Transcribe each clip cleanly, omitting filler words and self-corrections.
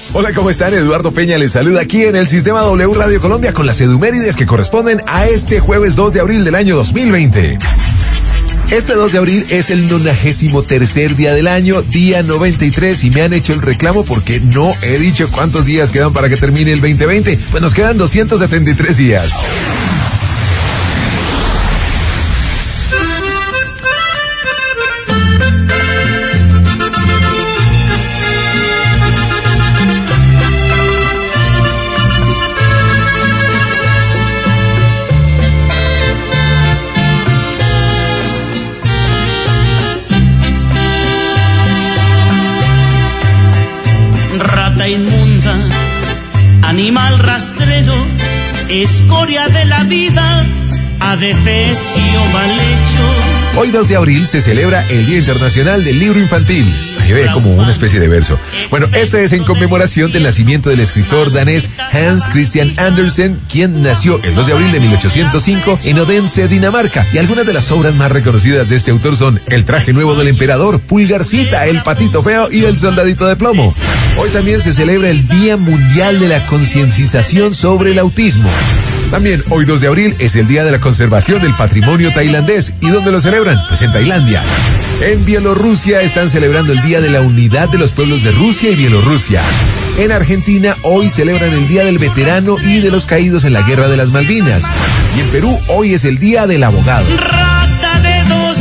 Hola, ¿cómo están? Eduardo Peña les saluda aquí en el Sistema W Radio Colombia con las edumérides que corresponden a este jueves 2 de abril del año 2020. Este 2 de abril es el 93º día del año, día 93, y me han hecho el reclamo porque no he dicho cuántos días quedan para que termine el 2020. Pues nos quedan 273 días. Inmunda, animal rastrero, escoria de la vida, adefesio mal hecho. Hoy 2 de abril se celebra el Día Internacional del Libro Infantil. Ahí ve como una especie de verso. Bueno, este es en conmemoración del nacimiento del escritor danés Hans Christian Andersen, quien nació el 2 de abril de 1805 en Odense, Dinamarca. Y algunas de las obras más reconocidas de este autor son El traje nuevo del emperador, Pulgarcita, El patito feo y El soldadito de plomo. Hoy también se celebra el Día Mundial de la Concientización sobre el Autismo. También hoy 2 de abril es el Día de la Conservación del Patrimonio Tailandés. ¿Y dónde lo celebran? Pues en Tailandia. En Bielorrusia están celebrando el Día de la Unidad de los Pueblos de Rusia y Bielorrusia. En Argentina hoy celebran el Día del Veterano y de los Caídos en la Guerra de las Malvinas. Y en Perú hoy es el Día del Abogado. Rata de dos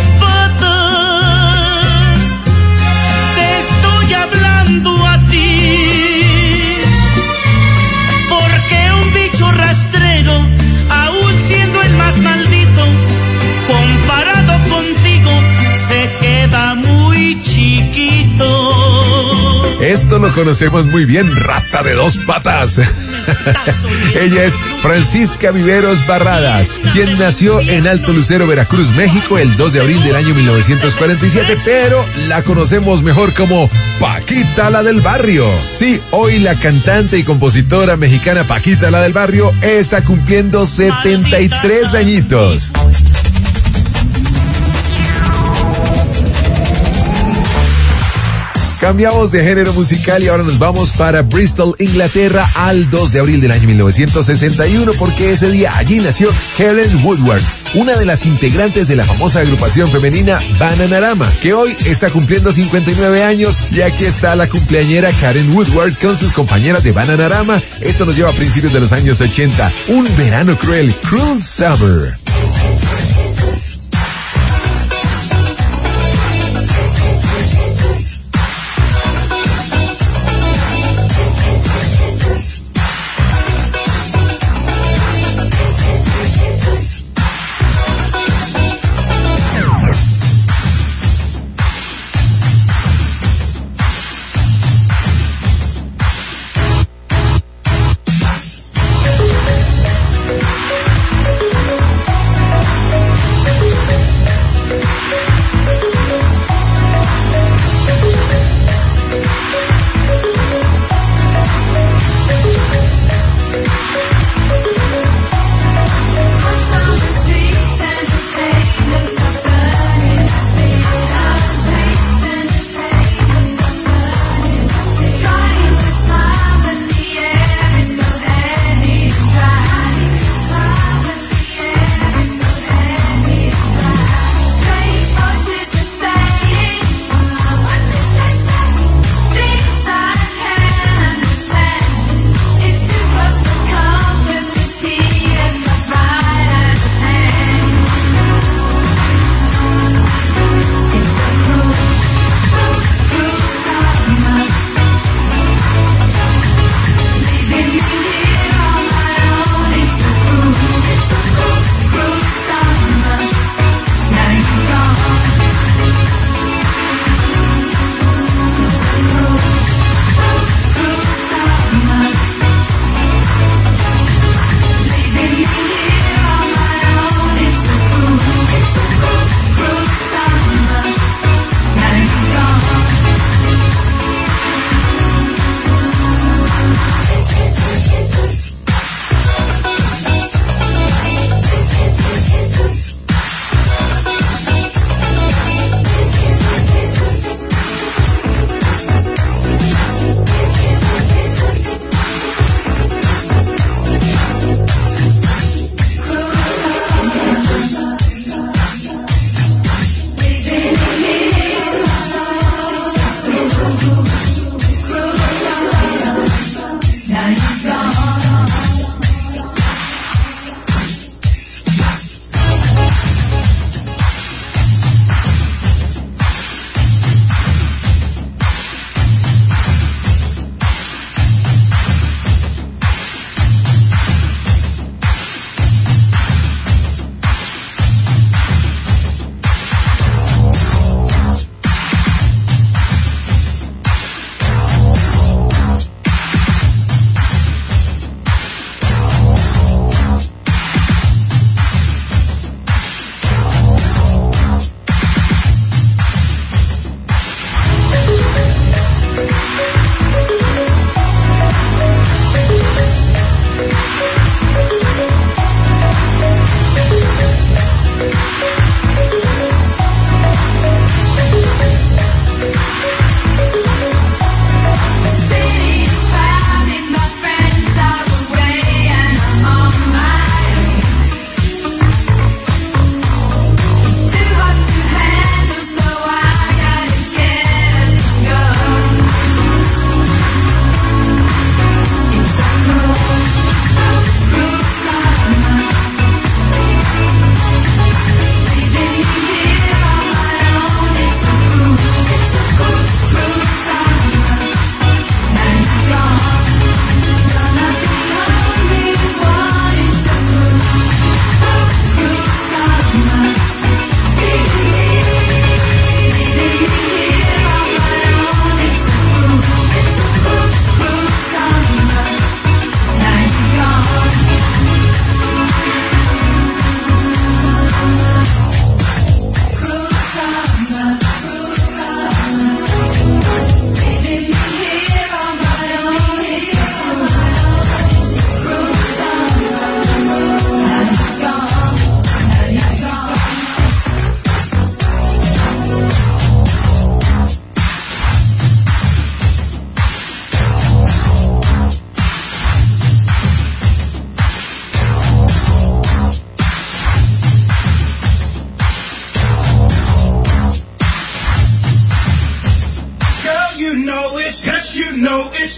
patas, te estoy hablando a ti, porque un bicho rastrero, aún siendo el más maldito, comparado contigo, se queda muy chiquito. Esto lo conocemos muy bien, rata de dos patas. Ella es Francisca Viveros Barradas, quien nació en Alto Lucero, Veracruz, México, el 2 de abril del año 1947, pero la conocemos mejor como Paquita la del Barrio. Sí, hoy la cantante y compositora mexicana Paquita la del Barrio está cumpliendo 73 añitos. Cambiamos de género musical y ahora nos vamos para Bristol, Inglaterra, al 2 de abril del año 1961, porque ese día allí nació Karen Woodward, una de las integrantes de la famosa agrupación femenina Bananarama, que hoy está cumpliendo 59 años, y aquí está la cumpleañera Karen Woodward con sus compañeras de Bananarama. Esto nos lleva a principios de los años 80, un verano cruel, Cruel Summer.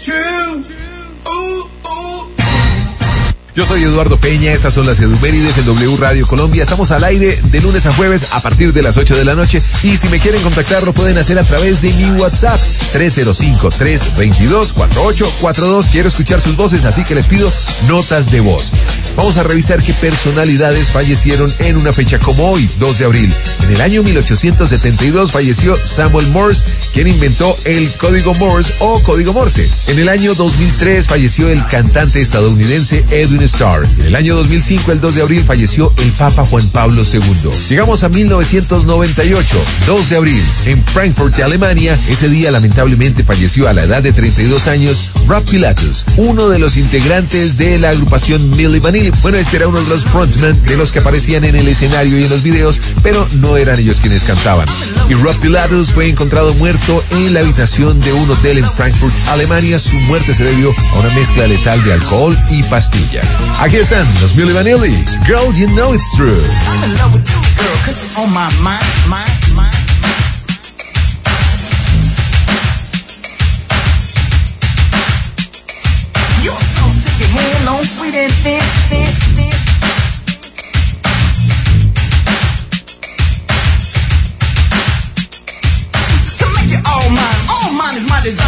Yo soy Eduardo Peña, estas son las Edumérides en W Radio Colombia. Estamos al aire de lunes a jueves a partir de las 8 de la noche. Y si me quieren contactar, lo pueden hacer a través de mi WhatsApp, 305-322-4842. Quiero escuchar sus voces, así que les pido notas de voz. Vamos a revisar qué personalidades fallecieron en una fecha como hoy, 2 de abril. En el año 1872 falleció Samuel Morse, quien inventó el código Morse o código Morse. En el año 2003 falleció el cantante estadounidense Edwin Starr. En el año 2005, el 2 de abril, falleció el Papa Juan Pablo II. Llegamos a 1998, 2 de abril, en Frankfurt, Alemania. Ese día lamentablemente falleció a la edad de 32 años Rob Pilatus, uno de los integrantes de la agrupación Milli Vanilli. Bueno, este era uno de los frontmen de los que aparecían en el escenario y en los videos, pero no eran ellos quienes cantaban. Y Rob Pilatus fue encontrado muerto en la habitación de un hotel en Frankfurt, Alemania. Su muerte se debió a una mezcla letal de alcohol y pastillas. Aquí están los Milli Vanilli. Girl, you know it's true. I'm in love with you, girl, 'cause it's on my mind. You're so sick and hand long, sweet and thin. To make it all mine is my desire.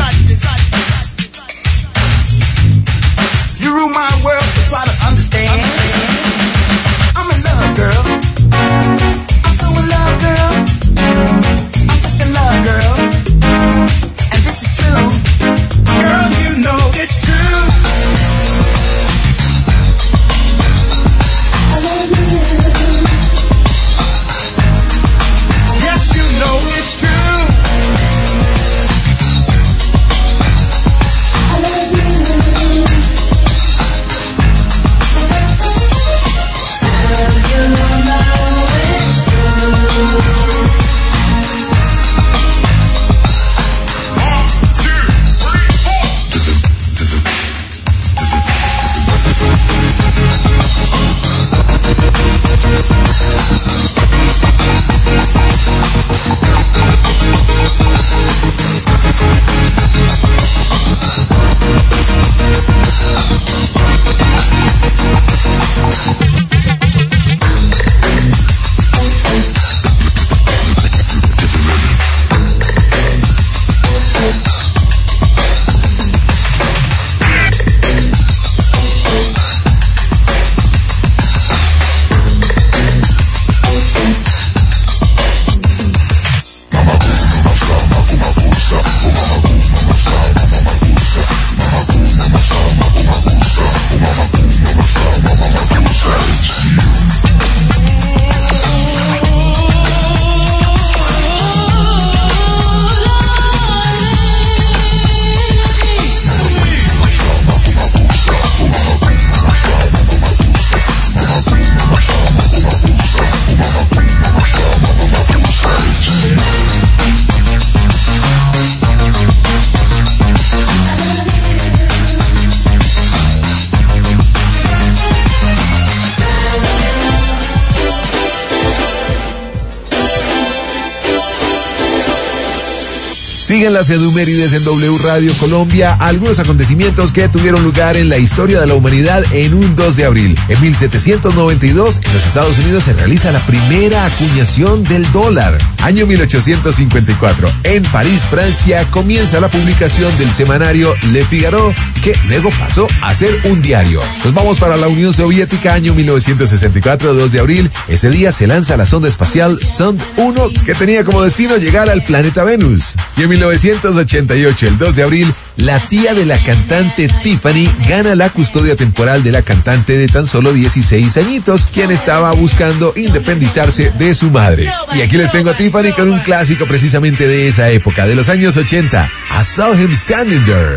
You rule my world, so try to understand. I'm in love, girl. I'm so in love, girl. I'm just in love, girl. And this is true. Girl, you know it's true. I love you. Yes, you know it's true. I love you. Siguen las Edumérides en W Radio Colombia, algunos acontecimientos que tuvieron lugar en la historia de la humanidad en un 2 de abril. En 1792, en los Estados Unidos se realiza la primera acuñación del dólar. Año 1854, en París, Francia, comienza la publicación del semanario Le Figaro, que luego pasó a ser un diario. Nos vamos para la Unión Soviética, año 1964, 2 de abril. Ese día se lanza la sonda espacial Sond 1, que tenía como destino llegar al planeta Venus. Y en 1988, el 2 de abril, la tía de la cantante Tiffany gana la custodia temporal de la cantante de tan solo 16 añitos, quien estaba buscando independizarse de su madre. Y aquí les tengo a Tiffany con un clásico precisamente de esa época, de los años 80, I Saw Him Standing There.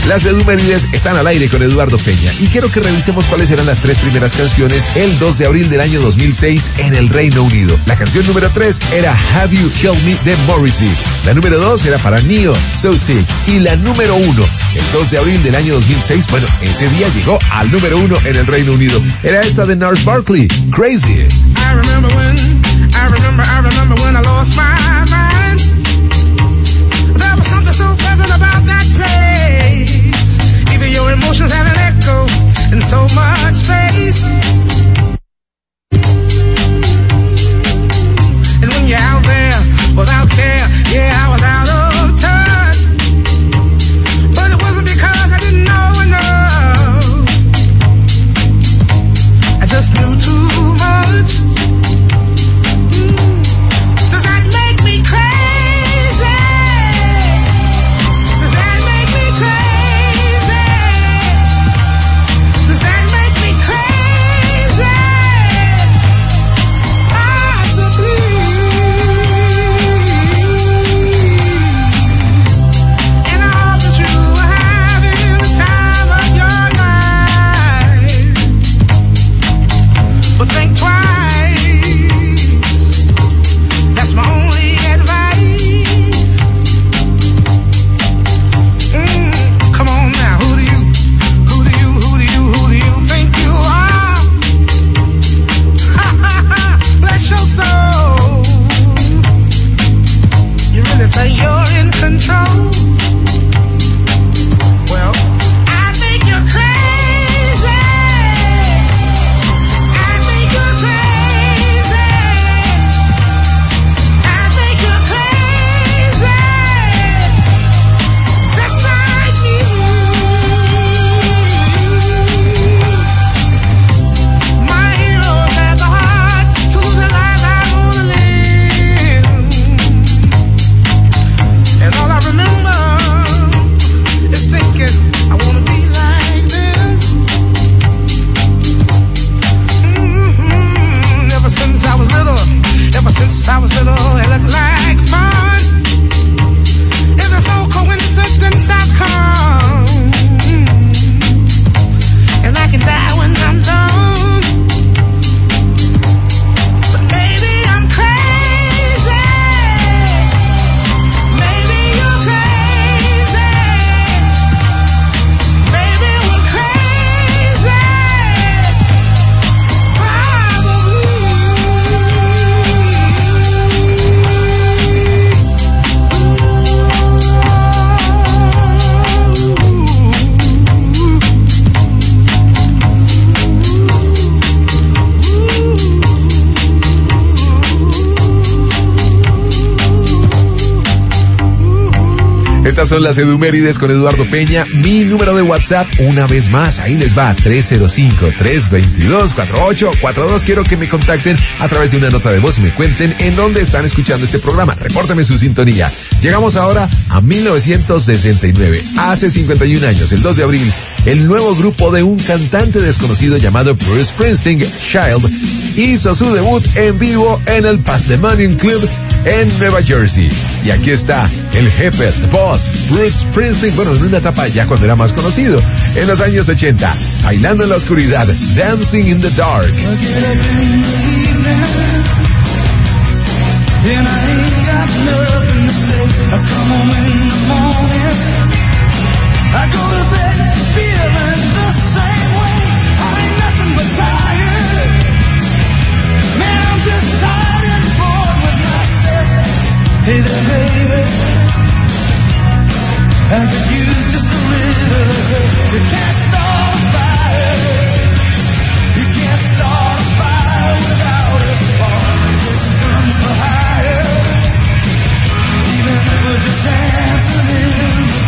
Las Edumérides están al aire con Eduardo Peña y quiero que revisemos cuáles eran las 3 primeras canciones el 2 de abril del año 2006 en el Reino Unido. La canción número 3 era Have You Killed Me de Morrissey. La número 2 era para Neo, So Sick. Y la número 1, el 2 de abril del año 2006, bueno, ese día llegó al número 1 en el Reino Unido. Era esta de Gnarls Barkley, Crazy. I remember when I lost my mind. There was something so pleasant about that place. Even your emotions have an echo in so much space. And when you're out there without care, yeah, I was out of touch. But it wasn't because I didn't know enough. I just knew too much. Does that make me crazy? Does that make me crazy? Does that make me crazy? Possibly. And I hope that you are having the time of your life. But think twice. That's my only advice. Come on now, who do you think you are? Bless your soul. You really think you're in control? Well, I think you're crazy. I think you're crazy. I think you're crazy. Just like me. My heroes had the heart to the life I wanna live. And all I remember is thinking I wanna be like them. Ever since I was little, it looked like fun. If there's no coincidence, I've come. And I can die when I'm done. But maybe I'm crazy. Maybe you're crazy. Maybe we're crazy. Estas son las Edumérides con Eduardo Peña. Mi número de WhatsApp, una vez más, ahí les va, 305-322-4842. Quiero que me contacten a través de una nota de voz y me cuenten en dónde están escuchando este programa. Repórtame su sintonía. Llegamos ahora a 1969. Hace 51 años, el 2 de abril, el nuevo grupo de un cantante desconocido llamado Bruce Springsteen, Child, hizo su debut en vivo en el Pandemonium Club en Nueva Jersey. Y aquí está el jefe, The Boss, Bruce Springsteen, bueno, en una etapa ya cuando era más conocido, en los años 80, bailando en la oscuridad, Dancing in the Dark. Hey there, baby, I could use just a little. You can't start a fire. You can't start a fire without a spark. This burns for higher. Even if we're just dancing in the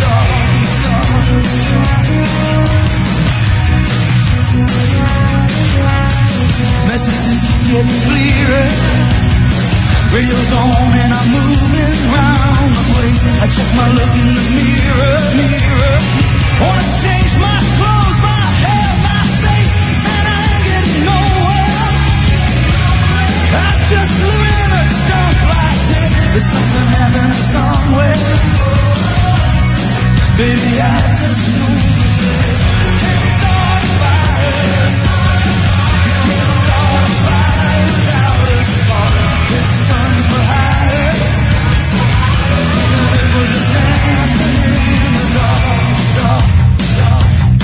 dark. Messages get clearer. Radio's on and I'm moving round the place. I check my look in the mirror. Wanna change my clothes, my hair, my face, and I ain't getting nowhere. I'm just living in a dump like this. There's something happening somewhere. Baby, I just know you can't start a fire. You can't start a fire without a spark. This guns were higher. Even if we're just dancing in the dark, dark, dark.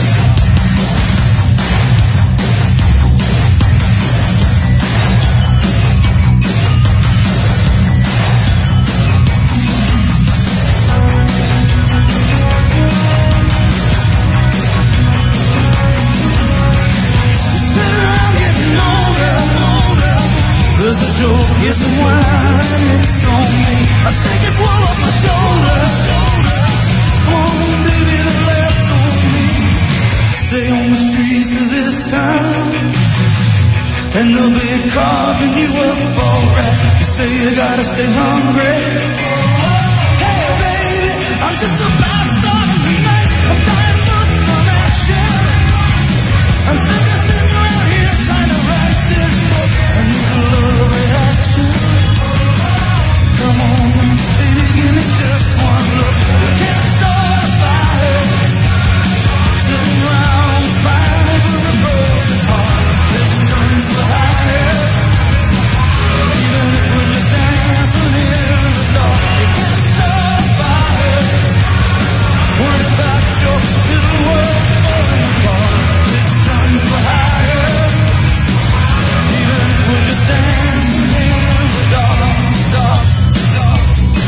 There's a joke, it's a wine, it's on me. I shake his wall off my shoulder. Come on, baby, the laughs on me. Stay on the streets of this town, and they'll be carving you up alright. You say you gotta stay hungry. Hey, baby, I'm just about starting the night. I'm dying for some action. I'm sick of sitting around here trying to write this book. I need a little reaction. Come on, baby, give me just one look. We can't start a fire. Sitting around crying for a broken heart. This guns were higher. Even if we're just dancing in the dark. We can't start a fire. Worry about your little world falling apart. This guns were higher. Even if we're just dancing in the dark, dark, dark.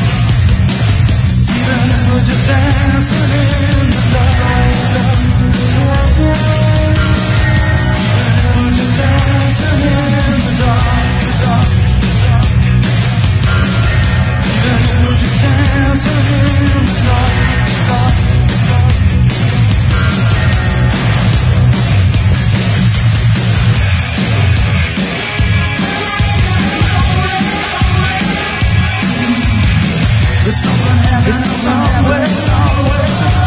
Even if we're just dancing in the dark, dark. Even if we're just dancing in the dark, dark, dark. Even if we're just dancing in the dark, dark, dark. There's something happening somewhere.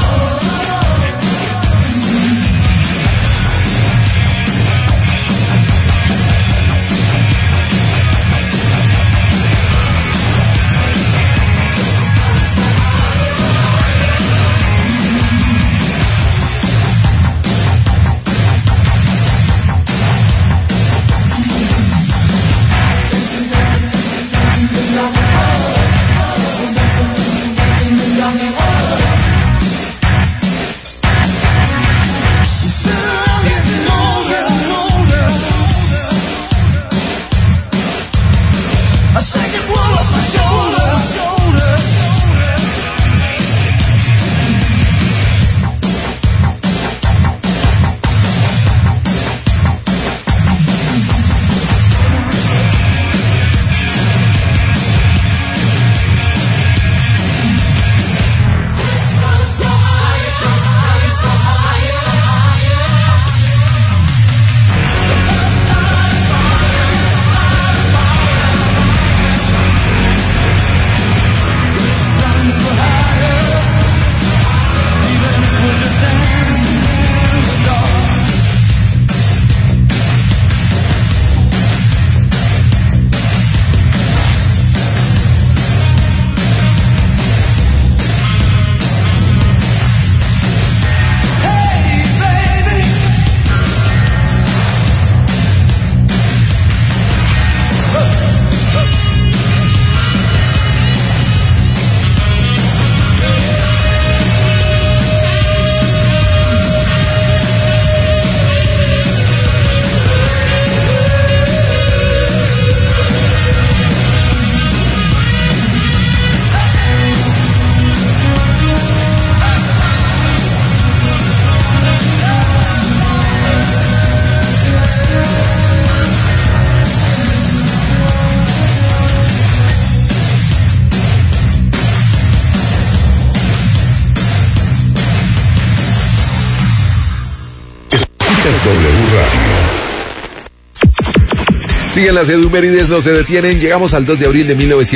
Siguen las efemérides, no se detienen. Llegamos al 2 de abril de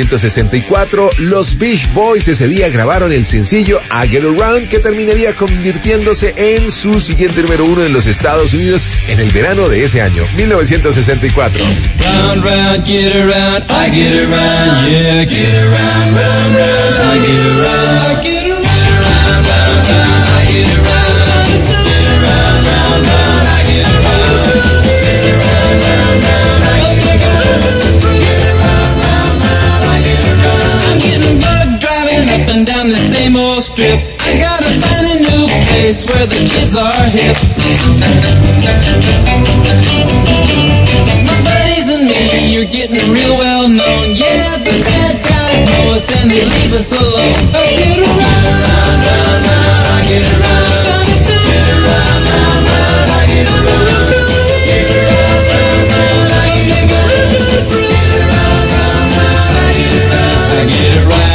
1964. Los Beach Boys ese día grabaron el sencillo I Get Around, que terminaría convirtiéndose en su siguiente número 1 en los Estados Unidos en el verano de ese año, 1964. Round, round, get around, I get around, yeah, get around, round, round, I get around, I get around, round, round, hip. My buddies and me, you're getting real well known. Yeah, the bad guys know us and they leave us alone. I get around, round, round, I get around. Get around, round, round, I get around. Get around, round, round, I get around. Get around, round, round, I get around. I get around.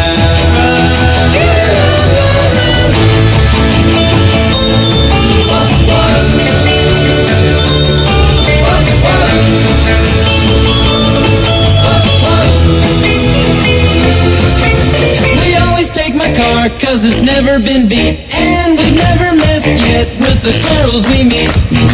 We always take my car 'cause it's never been beat, and we've never missed yet with the girls we meet.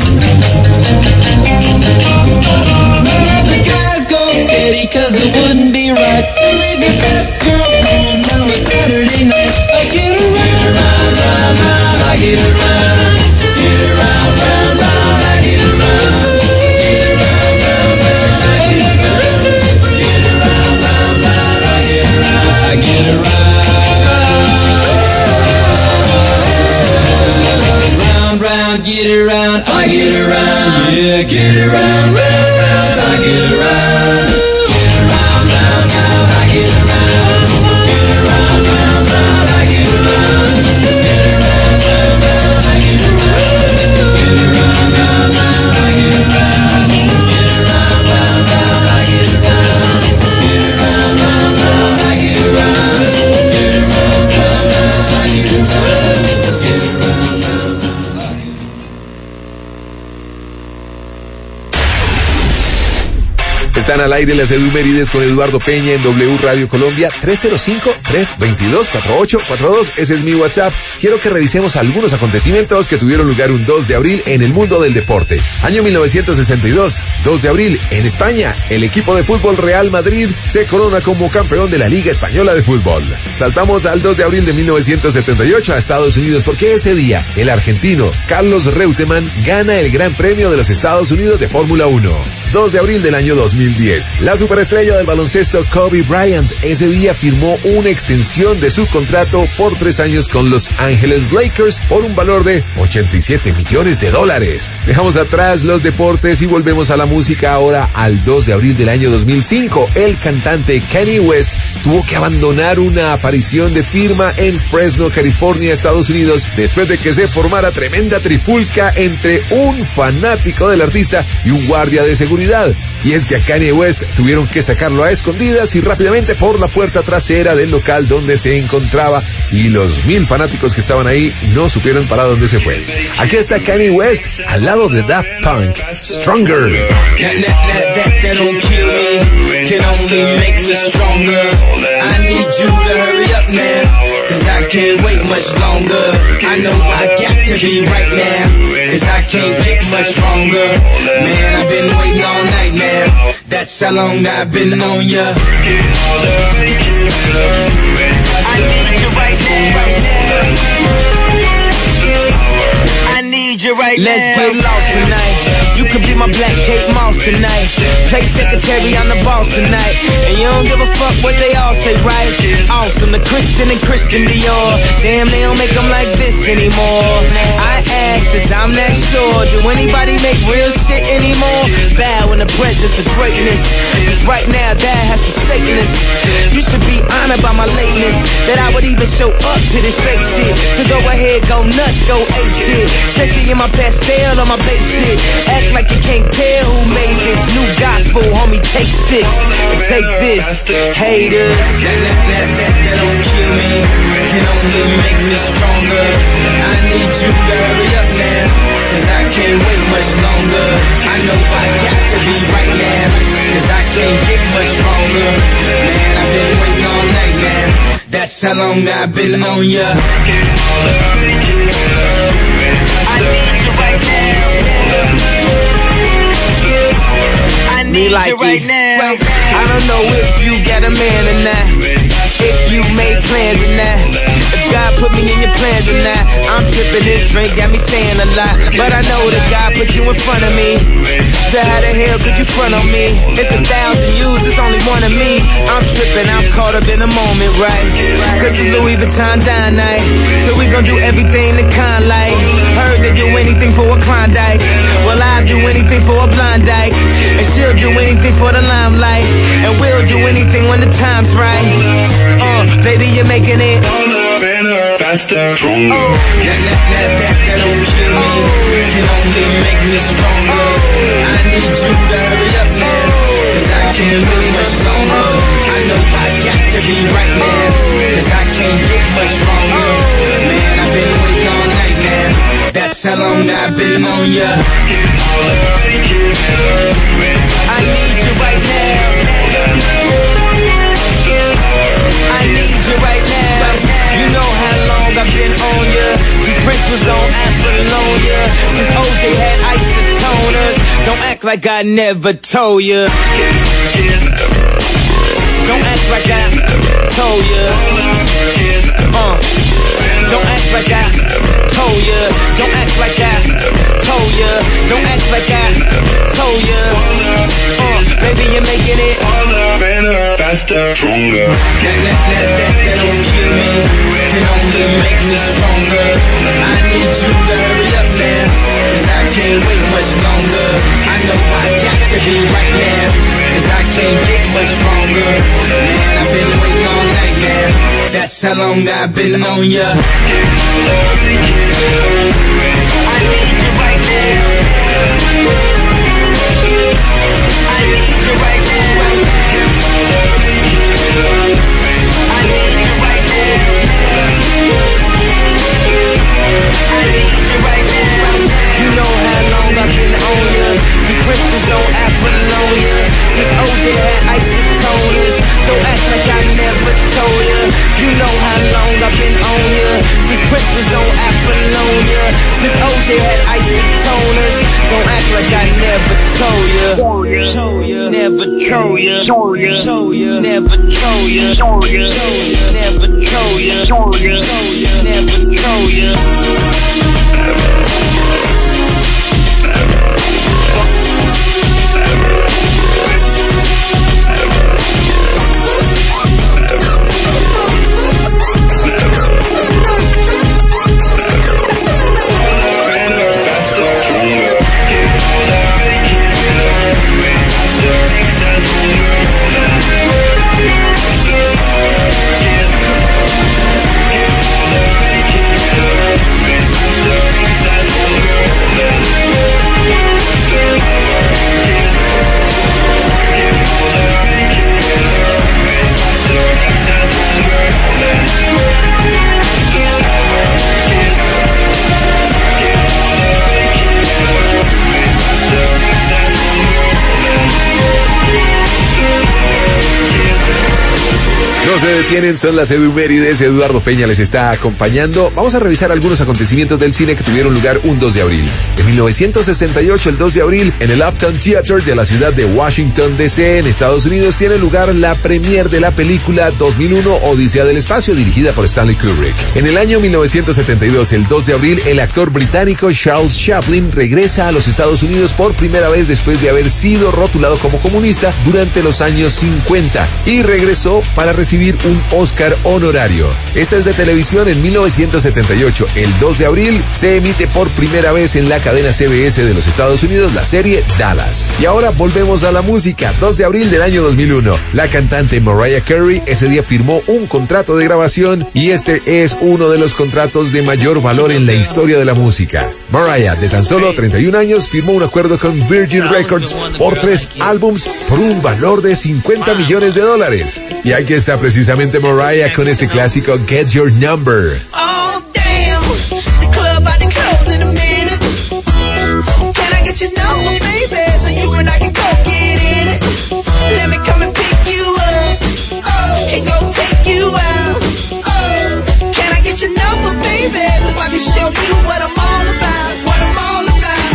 None of the guys go steady 'cause it wouldn't be right to leave your best girl home on a Saturday night. I get around, round, round, round, I get around. Get around, round, round, I get around. Get around, round, round, I get around. Get around, round, round, I get around. I get around. Round, round, get around. I get around. Yeah, get around, round, round, I get around. Get around, round, round, I get around. Get around, round, round, I get around. Get around, round, round, I get around. Get around, round, round, I get around. Get around, round, round, I get around. Get around, round, round, I get around. Get around, round, round, I get around. Get around, round, round. Están al aire las Edumérides con Eduardo Peña en W Radio Colombia, 305-322-4842. Ese es mi WhatsApp. Quiero que revisemos algunos acontecimientos que tuvieron lugar un 2 de abril en el mundo del deporte. Año 1962, 2 de abril, en España, el equipo de fútbol Real Madrid se corona como campeón de la Liga Española de Fútbol. Saltamos al 2 de abril de 1978 a Estados Unidos, porque ese día el argentino Carlos Reutemann gana el Gran Premio de los Estados Unidos de Fórmula 1. 2 de abril del año 2010. La superestrella del baloncesto Kobe Bryant ese día firmó una extensión de su contrato por 3 años con Los Ángeles Lakers por un valor de $87 millones. Dejamos atrás los deportes y volvemos a la música ahora al 2 de abril del año 2005. El cantante Kanye West tuvo que abandonar una aparición de firma en Fresno, California, Estados Unidos, después de que se formara tremenda trifulca entre un fanático del artista y un guardia de seguridad. Y es que a Kanye West tuvieron que sacarlo a escondidas y rápidamente por la puerta trasera del local donde se encontraba, y los 1000 fanáticos que estaban ahí no supieron para dónde se fue. Aquí está Kanye West al lado de Daft Punk, Stronger. That don't kill me, can only make me stronger. I need you to hurry up now, 'cause I can't wait much longer. I know I got to be right now, 'cause I can't get much stronger. Man, I've been waiting all night now, that's how long I've been on ya. I need you right now. I need you right now. Let's get lost tonight. You could be my black Kate Moss tonight. Play secretary, I'm the boss tonight. And you don't give a fuck what they all say, right? Awesome, the Christian and Christian Dior. Damn, they don't make them like this anymore. I asked, 'cause I'm not sure. Do anybody make real shit anymore? Bow in the presence of greatness. 'Cause right now, that has forsaken us. You should be honored by my lateness, that I would even show up to this fake shit. So go ahead, go nuts, go ape shit. Especially in my pastel on my babe shit. Act like you can't tell who made this new gospel, homie. Take 6 and take this, haters. That don't kill me, can only make me stronger. I need you to hurry up now, 'cause I can't wait much longer. I know I got to be right now, 'cause I can't get much stronger. Man, I've been waiting all night now, that's how long I've been on ya. I need you right now. I need you right now. I don't know if you got a man or not, if you made plans or not, if God put me in your plans or not. I'm tripping, this drink got me saying a lot, but I know that God put you in front of me. So how the hell could you front on me? It's 1,000 yous, it's only one of me. I'm tripping, I'm caught up in the moment, right? Cause it's Louis Vuitton dine night, so we gon' do everything the kind like. Heard they do anything for a Klondike. Well, I'll do anything for a blind dyke, and she'll do anything for the limelight, and we'll do anything when the time's right. Baby, you're making it better, faster, stronger. That don't kill me, can only make me stronger. I need you to hurry up now, cause I can't wait much longer. I know I got to be right now, cause I can't get much stronger. Man, I've been waiting all night now, that's how long I've been on ya. I need you right now, I need you right now. You know how long I've been on ya, since Prince was on Apollonia, since OJ had isotoners. Don't act like I never told ya. Don't act like I told ya. Don't act like I told ya. Don't act like I told ya. Don't act like I told ya. Baby, you're making it better, faster, stronger. That don't kill me, can only make me stronger. I need you to hurry up now, cause I can't wait much longer. I know I got to be right now, cause I can't get much stronger. Man, I've been waiting all night now, that's how long I've been on ya. I need you right now, I need you right now, I need you right now, I need you right now. You know how long I've been on ya, since Prince was on Apollonia, since OJ had isotoners. Don't act like I never told ya. You know how long I've been on ya, since Prince was on Apollonia, since OJ had isotoners. Don't act like I never told ya. Told ya, never told ya. Told ya, never told ya. Told ya, never told ya. Told ya, never told ya. No se detienen, son las Edumérides. Eduardo Peña les está acompañando. Vamos a revisar algunos acontecimientos del cine que tuvieron lugar un 2 de abril. En 1968, el 2 de abril, en el Uptown Theater de la ciudad de Washington, D.C., en Estados Unidos, tiene lugar la premiere de la película 2001, Odisea del Espacio, dirigida por Stanley Kubrick. En el año 1972, el 2 de abril, el actor británico Charles Chaplin regresa a los Estados Unidos por primera vez después de haber sido rotulado como comunista durante los años 50 y regresó para recibir un Oscar honorario. Esta es de televisión. En 1978, el 2 de abril, se emite por primera vez en la cadena CBS de los Estados Unidos la serie Dallas. Y ahora volvemos a la música. 2 de abril del año 2001, la cantante Mariah Carey ese día firmó un contrato de grabación y este es uno de los contratos de mayor valor en la historia de la música. Mariah, de tan solo 31 años, firmó un acuerdo con Virgin Records por 3 álbums por un valor de $50 millones. Y aquí está precisamente Mariah con este clásico Get Your Number. Oh, damn. The club about to close in a minute. Can I get your number, baby? So you and I can go get in it. Let me come and pick you up. Oh, and go take you out. Oh, can I get your number, baby? So I can show you what I'm all about. What I'm all about.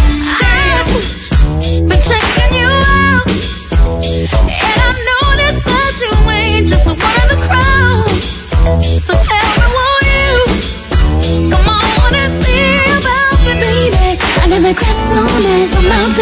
Damn. Been checking you out. And I noticed that you ain't just one of the crowd. So tell me, won't you come on and see about me, baby? I got my cross on as I'm out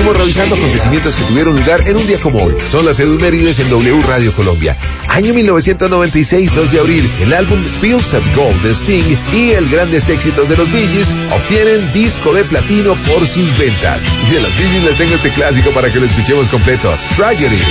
seguimos revisando acontecimientos que tuvieron lugar en un día como hoy. Son las efemérides en W Radio Colombia. Año 1996, 2 de abril, el álbum Fields of Gold de Sting y el grandes éxitos de los Bee Gees obtienen disco de platino por sus ventas. Y de los Bee Gees les tengo este clásico para que lo escuchemos completo, Tragedy.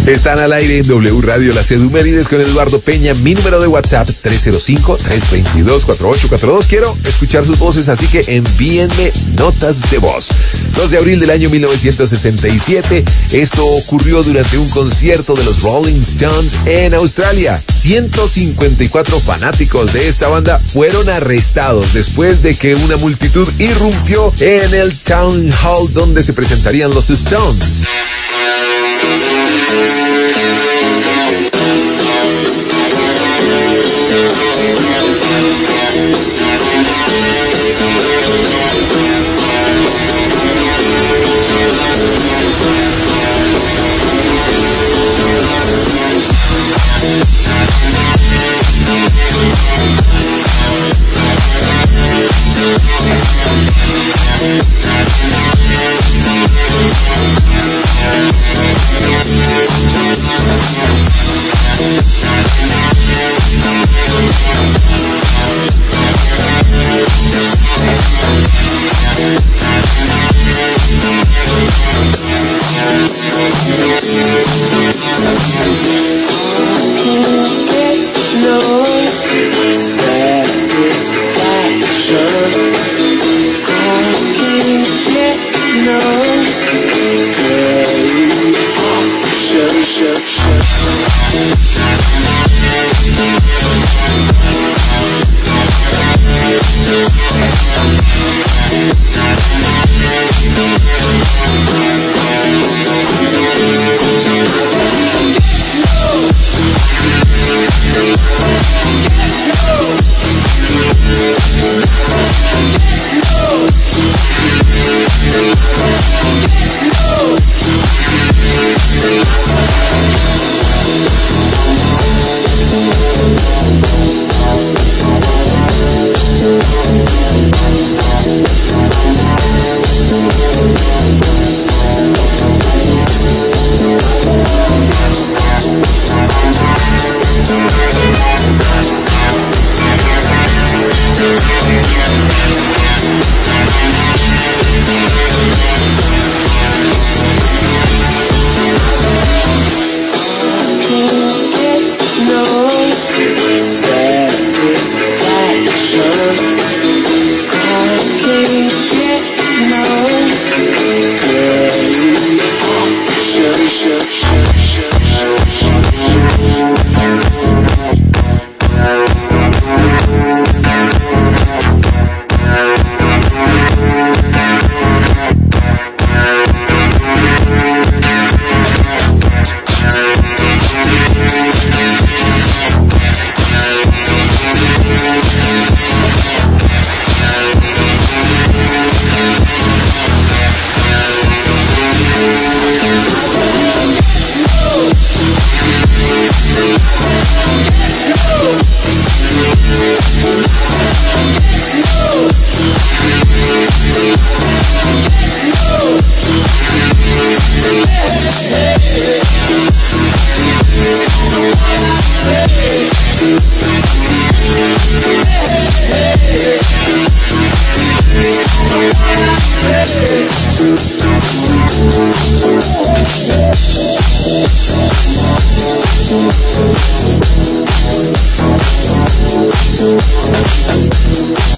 Están al aire en W Radio Las Edumérides con Eduardo Peña. Mi número de WhatsApp 305-322-4842. Quiero escuchar sus voces, así que envíenme notas de voz. 2 de abril del año 1967. Esto ocurrió durante un concierto de los Rolling Stones en Australia. 154 fanáticos de esta banda fueron arrestados después de que una multitud irrumpió en el Town Hall donde se presentarían los Stones.